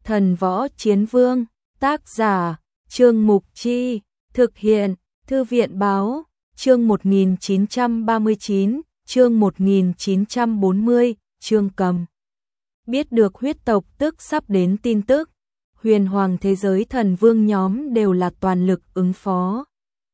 Thần Võ Chiến Vương, tác giả, Trương Mục Chi, thực hiện, Thư viện Báo, chương 1939, chương 1940, chương Cầm. Biết được huyết tộc tức sắp đến tin tức, huyền hoàng thế giới thần vương nhóm đều là toàn lực ứng phó.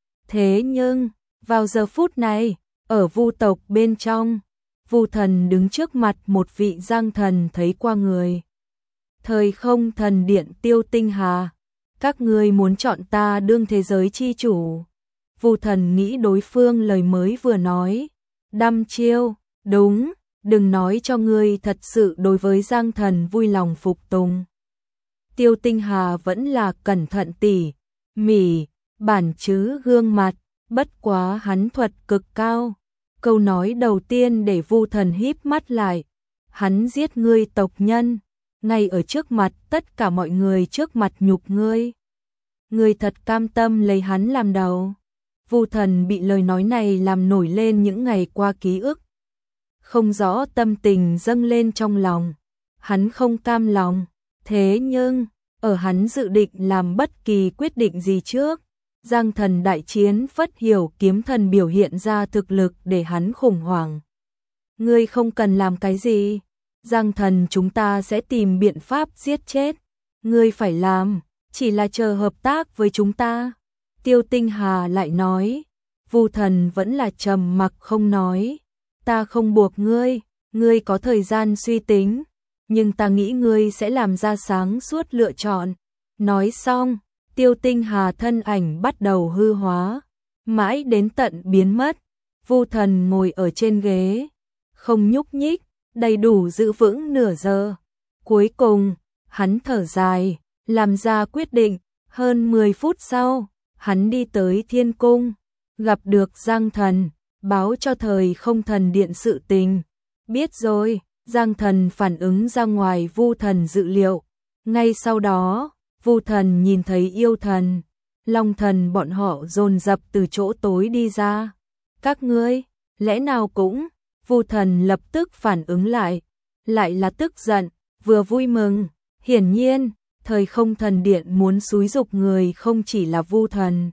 Thế nhưng, vào giờ phút này, ở Vu tộc bên trong, Vu thần đứng trước mặt một vị Giang thần thấy qua người. Thời không thần điện Tiêu Tinh Hà, các ngươi muốn chọn ta đương thế giới chi chủ. Vu thần nghĩ đối phương lời mới vừa nói, đăm chiêu, đúng, đừng nói cho ngươi thật sự đối với Giang thần vui lòng phục tùng. Tiêu Tinh Hà vẫn là cẩn thận tỉ mỉ, bản chứ gương mặt, bất quá hắn thuật cực cao. Câu nói đầu tiên để Vu thần híp mắt lại, hắn giết ngươi tộc nhân, ngay ở trước mặt tất cả mọi người trước mặt nhục ngươi. Ngươi thật cam tâm lấy hắn làm đầu. Vu thần bị lời nói này làm nổi lên những ngày qua ký ức. Không rõ tâm tình dâng lên trong lòng, hắn không cam lòng, thế nhưng, ở hắn dự định làm bất kỳ quyết định gì trước, Giang thần đại chiến Phất Hiểu kiếm thần biểu hiện ra thực lực để hắn khủng hoảng. Ngươi không cần làm cái gì, Giang thần chúng ta sẽ tìm biện pháp giết chết. Ngươi phải làm, chỉ là chờ hợp tác với chúng ta. Tiêu Tinh Hà lại nói, Vu thần vẫn là trầm mặc không nói. Ta không buộc ngươi, ngươi có thời gian suy tính, nhưng ta nghĩ ngươi sẽ làm ra sáng suốt lựa chọn. Nói xong, Tiêu Tinh Hà thân ảnh bắt đầu hư hóa, mãi đến tận biến mất. Vu thần ngồi ở trên ghế, không nhúc nhích, đầy đủ giữ vững nửa giờ. Cuối cùng, hắn thở dài, làm ra quyết định. Hơn 10 phút sau, hắn đi tới Thiên Cung, gặp được Giang thần, báo cho thời không thần điện sự tình. Biết rồi, Giang thần phản ứng ra ngoài Vu thần dự liệu. Ngay sau đó, Vu thần nhìn thấy yêu thần, long thần bọn họ dồn dập từ chỗ tối đi ra. Các ngươi, lẽ nào cũng? Vu thần lập tức phản ứng lại là tức giận, vừa vui mừng. Hiển nhiên, thời không thần điện muốn xúi dục người không chỉ là Vu thần.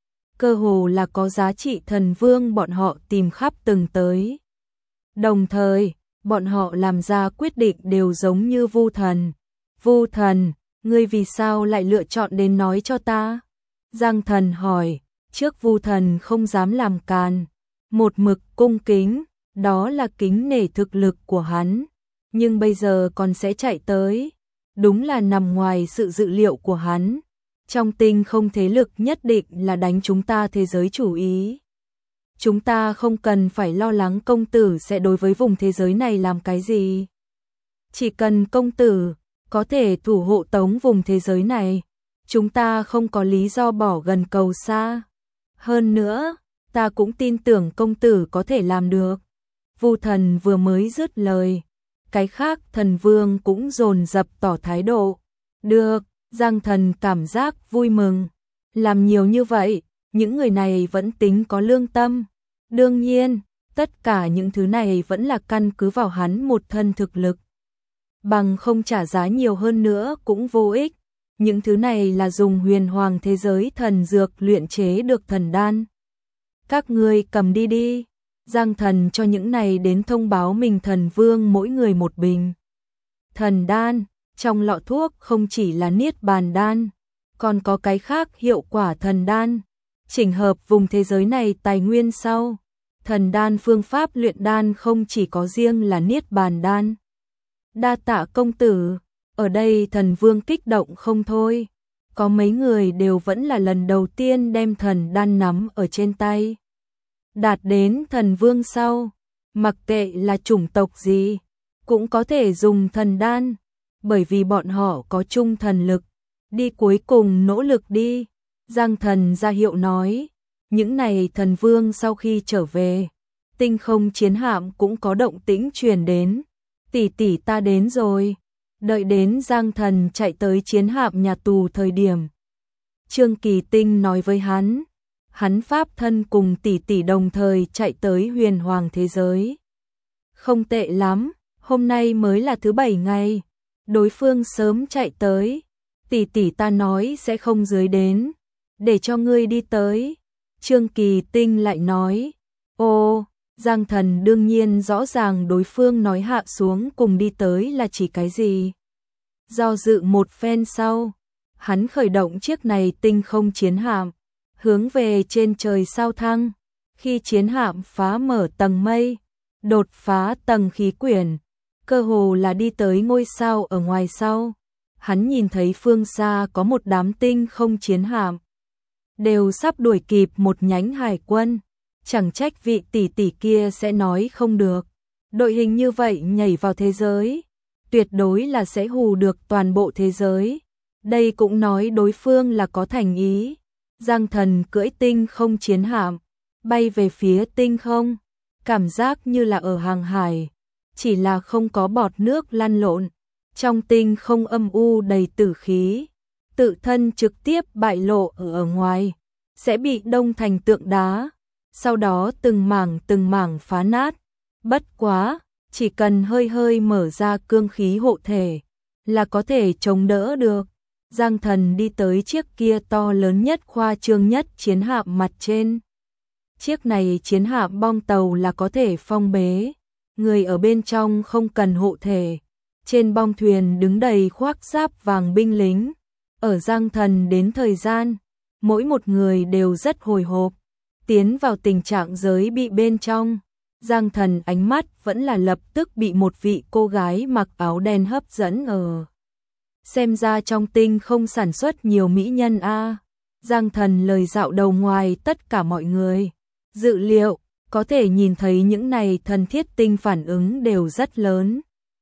Cơ hồ là có giá trị thần vương bọn họ tìm khắp từng tới. Đồng thời, bọn họ làm ra quyết định đều giống như Vu thần. Vu thần, ngươi vì sao lại lựa chọn đến nói cho ta? Giang thần hỏi, trước Vu thần không dám làm càn, một mực cung kính, đó là kính nể thực lực của hắn, nhưng bây giờ còn sẽ chạy tới, đúng là nằm ngoài sự dự liệu của hắn. Trong tinh không thế lực nhất định là đánh chúng ta thế giới chủ ý. Chúng ta không cần phải lo lắng công tử sẽ đối với vùng thế giới này làm cái gì. Chỉ cần công tử có thể thủ hộ tống vùng thế giới này, chúng ta không có lý do bỏ gần cầu xa. Hơn nữa, ta cũng tin tưởng công tử có thể làm được. Vu thần vừa mới dứt lời, cái khác thần vương cũng dồn dập tỏ thái độ. Được, Giang thần cảm giác vui mừng. Làm nhiều như vậy, những người này vẫn tính có lương tâm. Đương nhiên, tất cả những thứ này vẫn là căn cứ vào hắn một thân thực lực. Bằng không trả giá nhiều hơn nữa cũng vô ích. Những thứ này là dùng huyền hoàng thế giới thần dược luyện chế được thần đan. Các ngươi cầm đi đi. Giang thần cho những này đến thông báo mình thần vương mỗi người một bình. Thần đan, trong lọ thuốc không chỉ là niết bàn đan, còn có cái khác hiệu quả thần đan. Chỉnh hợp vùng thế giới này tài nguyên sau. Thần đan phương pháp luyện đan không chỉ có riêng là niết bàn đan. Đa tạ công tử, ở đây thần vương kích động không thôi. Có mấy người đều vẫn là lần đầu tiên đem thần đan nắm ở trên tay. Đạt đến thần vương sau, mặc kệ là chủng tộc gì, cũng có thể dùng thần đan, bởi vì bọn họ có chung thần lực. Đi cuối cùng nỗ lực đi. Giang thần ra hiệu nói, những này thần vương sau khi trở về, tinh không chiến hạm cũng có động tĩnh truyền đến. Tỷ tỷ ta đến rồi. Đợi đến Giang thần chạy tới chiến hạm nhà tù thời điểm, Trương Kỳ Tinh nói với hắn pháp thân cùng tỷ tỷ đồng thời chạy tới huyền hoàng thế giới. Không tệ lắm, hôm nay mới là thứ 7 ngày, Đối phương sớm chạy tới, tỷ tỷ ta nói sẽ không dưới đến, để cho ngươi đi tới. Trương Kỳ Tinh lại nói, ô, Giang Thần đương nhiên rõ ràng đối phương nói hạ xuống cùng đi tới là chỉ cái gì. Do dự một phen sau, hắn khởi động chiếc này tinh không chiến hạm, hướng về trên trời sao thăng. Khi chiến hạm phá mở tầng mây, đột phá tầng khí quyển, cơ hồ là đi tới ngôi sao ở ngoài sau, hắn nhìn thấy phương xa có một đám tinh không chiến hạm, đều sắp đuổi kịp một nhánh hải quân. Chẳng trách vị tỷ tỷ kia sẽ nói không được. Đội hình như vậy nhảy vào thế giới, tuyệt đối là sẽ hù được toàn bộ thế giới. Đây cũng nói đối phương là có thành ý. Giang Thần cưỡi tinh không chiến hạm, bay về phía tinh không, cảm giác như là ở hàng hải, chỉ là không có bọt nước lăn lộn. Trong tinh không âm u đầy tử khí, tự thân trực tiếp bại lộ ở ngoài, sẽ bị đông thành tượng đá, sau đó từng mảng phá nát. Bất quá, chỉ cần hơi hơi mở ra cương khí hộ thể, là có thể chống đỡ được. Giang Thần đi tới chiếc kia to lớn nhất khoa trương nhất chiến hạm mặt trên. Chiếc này chiến hạm bong tàu là có thể phong bế, người ở bên trong không cần hộ thể. Trên bong thuyền đứng đầy khoác giáp vàng binh lính. Ở Giang Thần đến thời gian, mỗi một người đều rất hồi hộp, tiến vào tình trạng giới bị bên trong. Giang Thần ánh mắt vẫn là lập tức bị một vị cô gái mặc áo đen hấp dẫn ở. Xem ra trong tinh không sản xuất nhiều mỹ nhân a. Giang Thần lời dạo đầu ngoài tất cả mọi người. Dự liệu, có thể nhìn thấy những này thần thiết tinh phản ứng đều rất lớn.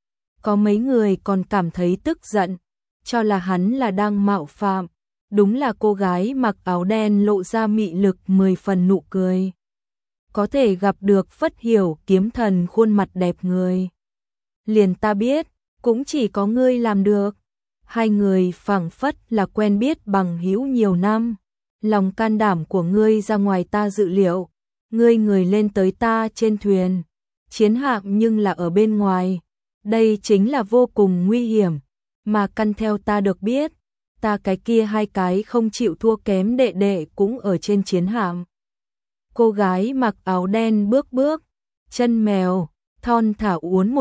Có mấy người còn cảm thấy tức giận, cho là hắn là đang mạo phạm. Đúng là cô gái mặc áo đen lộ ra mị lực 10 phần nụ cười. Có thể gặp được Phất Hiểu kiếm thần khuôn mặt đẹp người. Liền ta biết, cũng chỉ có ngươi làm được. Hai người phảng phất là quen biết bằng hữu nhiều năm. Lòng can đảm của ngươi ra ngoài ta dự liệu. Ngươi người lên tới ta trên thuyền, chiến hạm nhưng là ở bên ngoài. Đây chính là vô cùng nguy hiểm, mà căn theo ta được biết, ta cái kia hai cái không chịu thua kém đệ đệ cũng ở trên chiến hạm. Cô gái mặc áo đen bước, chân mèo, thon thả uốn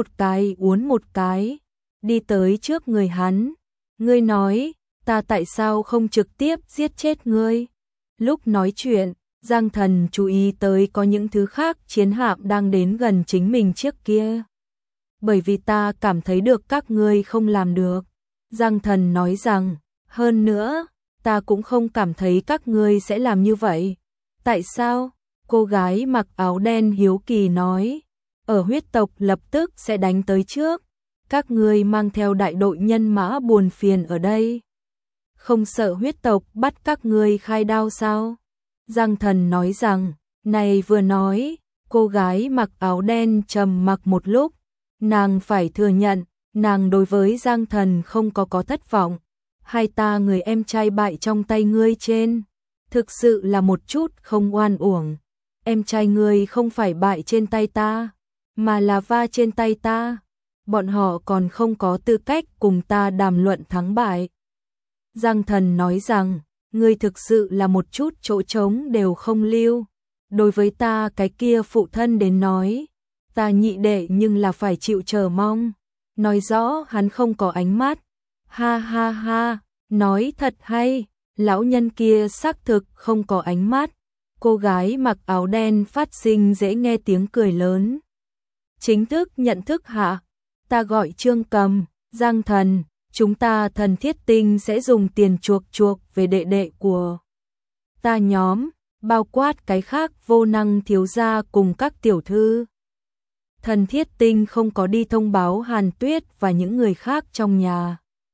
một cái, đi tới trước người hắn. Ngươi nói, ta tại sao không trực tiếp giết chết ngươi? Lúc nói chuyện, Giang Thần chú ý tới có những thứ khác chiến hạm đang đến gần chính mình trước kia. Bởi vì ta cảm thấy được các ngươi không làm được. Giang Thần nói rằng, hơn nữa, ta cũng không cảm thấy các ngươi sẽ làm như vậy. Tại sao? Cô gái mặc áo đen hiếu kỳ nói, ở huyết tộc lập tức sẽ đánh tới trước. Các ngươi mang theo đại đội nhân mã buồn phiền ở đây. Không sợ huyết tộc bắt các ngươi khai đao sao? Giang Thần nói rằng, này vừa nói, cô gái mặc áo đen trầm mặc một lúc. Nàng phải thừa nhận, nàng đối với Giang Thần không có thất vọng. Hai ta người em trai bại trong tay ngươi trên, thực sự là một chút không oan uổng. Em trai ngươi không phải bại trên tay ta, mà là va trên tay ta. Bọn họ còn không có tư cách cùng ta đàm luận thắng bại. Giang Thần nói rằng, ngươi thực sự là một chút chỗ trống đều không lưu. Đối với ta cái kia phụ thân đến nói, ta nhị đệ nhưng là phải chịu chờ mong. Nói rõ hắn không có ánh mắt. Ha ha ha, nói thật hay, lão nhân kia xác thực không có ánh mắt. Cô gái mặc áo đen phát sinh dễ nghe tiếng cười lớn. Chính thức nhận thức hạ, ta gọi Trương Cầm, Giang Thần, chúng ta Thần Thiết Tinh sẽ dùng tiền chuộc về đệ đệ của ta nhóm, bao quát cái khác vô năng thiếu gia cùng các tiểu thư. Thần Thiết Tinh không có đi thông báo Hàn Tuyết và những người khác trong nhà,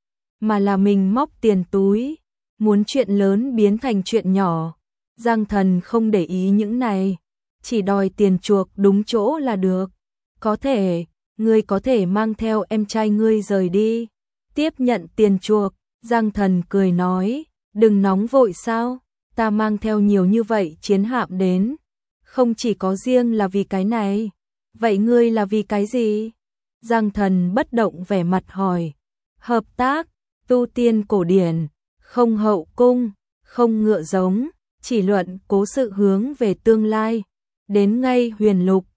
mà là mình móc tiền túi, muốn chuyện lớn biến thành chuyện nhỏ. Giang Thần không để ý những này, chỉ đòi tiền chuộc đúng chỗ là được. Có thể, ngươi có thể mang theo em trai ngươi rời đi. Tiếp nhận tiền chuộc, Giang Thần cười nói, đừng nóng vội sao, ta mang theo nhiều như vậy chiến hạm đến, không chỉ có riêng là vì cái này. Vậy ngươi là vì cái gì? Giang Thần bất động vẻ mặt hỏi. Hợp tác, tu tiên cổ điển, không hậu cung, không ngựa giống, chỉ luận cố sự hướng về tương lai. Đến ngay Huyền Lục,